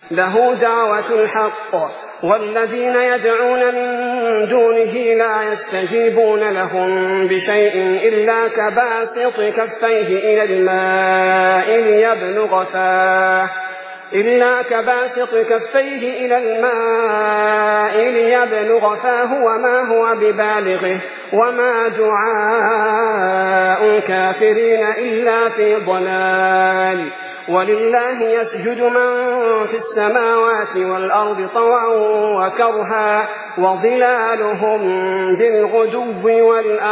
له دعوة الحق والذين يدعون من دونه لا يستجيبون لهم بشيء إلا كباسط كفيه إلى الماء ليبلغ فاه وما هو ببالغه وما دعاء الكافرين إلا في ضلال. ولله يسجد من في السماوات والأرض طوعا وكرها وظلالهم بالغدو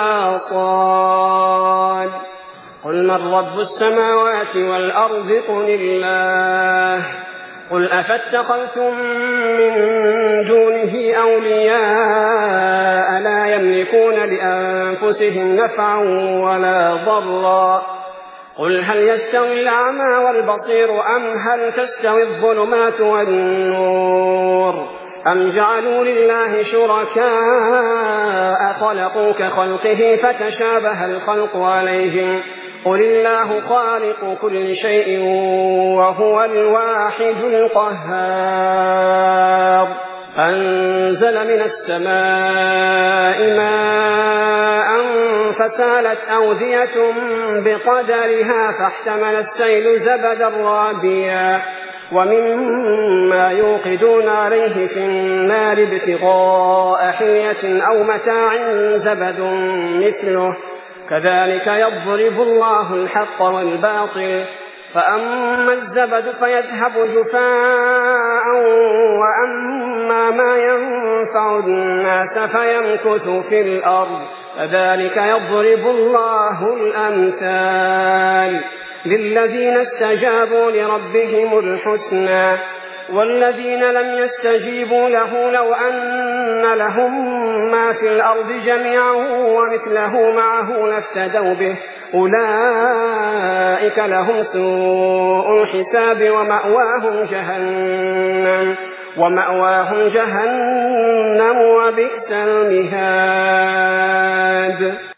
والآصال. قل من رب السماوات والأرض قل الله. قل أفاتخذتم من دونه أولياء لا يملكون لأنفسهم نفعا ولا ضرا. قل هل يستوي الأعمى والبصير أم هل تستوي الظلمات والنور أم جعلوا لله شركاء خلقوا كخلقه فتشابه الخلق عليهم قل الله خالق كل شيء وهو الواحد القهار. أنزل من السماء ماء فسالت أودية بقدرها فاحتمل السيل زبدا رابيا ومما يوقدون عليه في النار ابتغاء حلية أو متاع زبد مثله كذلك يضرب الله الحق والباطل فأما الزبد فيذهب جفاء وأما ما ينفع الناس فيمكث في الأرض كذلك يضرب الله الأمثال. للذين استجابوا لربهم الحسنى والذين لم يستجيبوا له لو أن لهم ما في الأرض جميعا ومثله معه لافتدوا به أولئك لهم سوء الحساب ومأواهم جهنم وبئس المهاد.